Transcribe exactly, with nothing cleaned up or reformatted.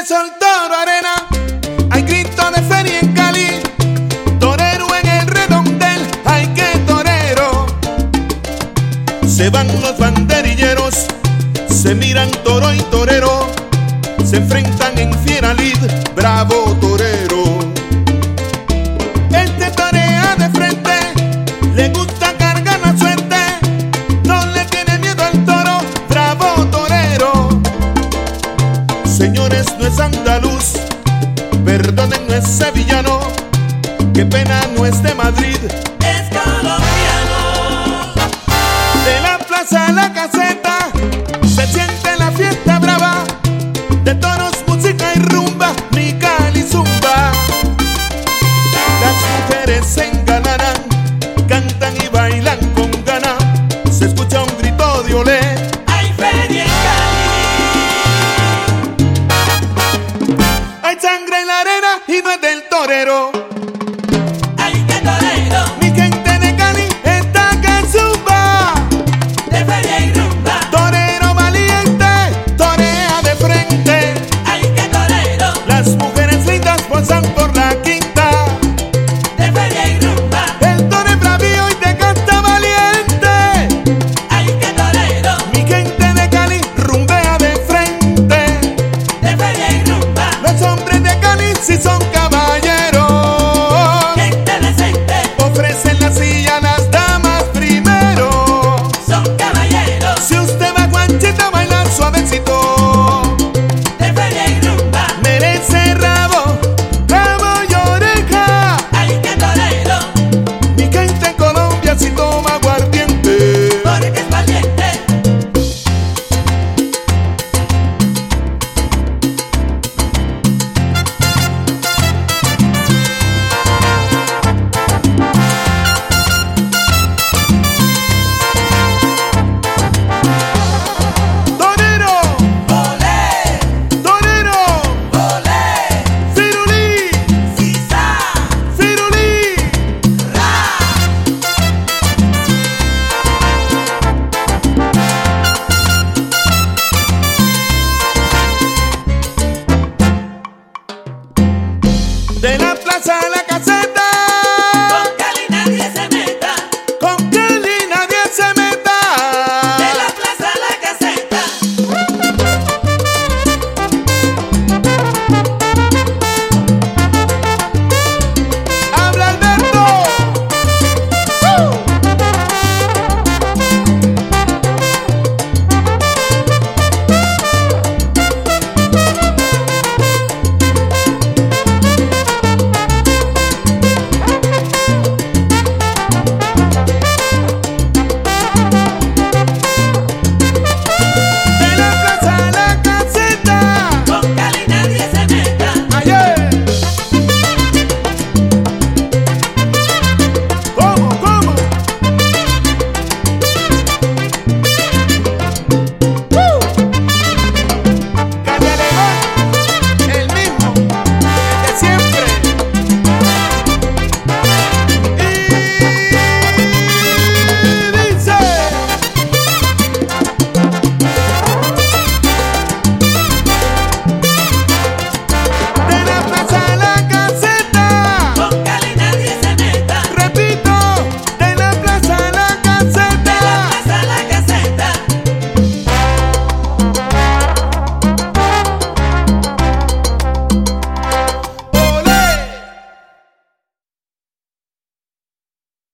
de sol, toro, arena, hay grito de feria en Cali, torero en el redondel, hay que torero. Se van los banderilleros, se miran toro y torero, se enfrentan en fiera lid, bravo torero. Este torea de frente, le gusta cargar la suerte, no le tiene miedo al toro, bravo torero. Señores, no es andaluz, perdonen, no es sevillano, qué pena, no es de Madrid, es colombiano. De la plaza a la caseta se siente la fiesta brava, de toros, música y rumba, mi Cali zumba. Las mujeres se engalanan, cantan y bailan con gana, se escucha un grito de olé, Hay feria en Cali. hay sangre en la arena y no es del torero. Hay que torero. Mi gente de Cali está que zumba. De feria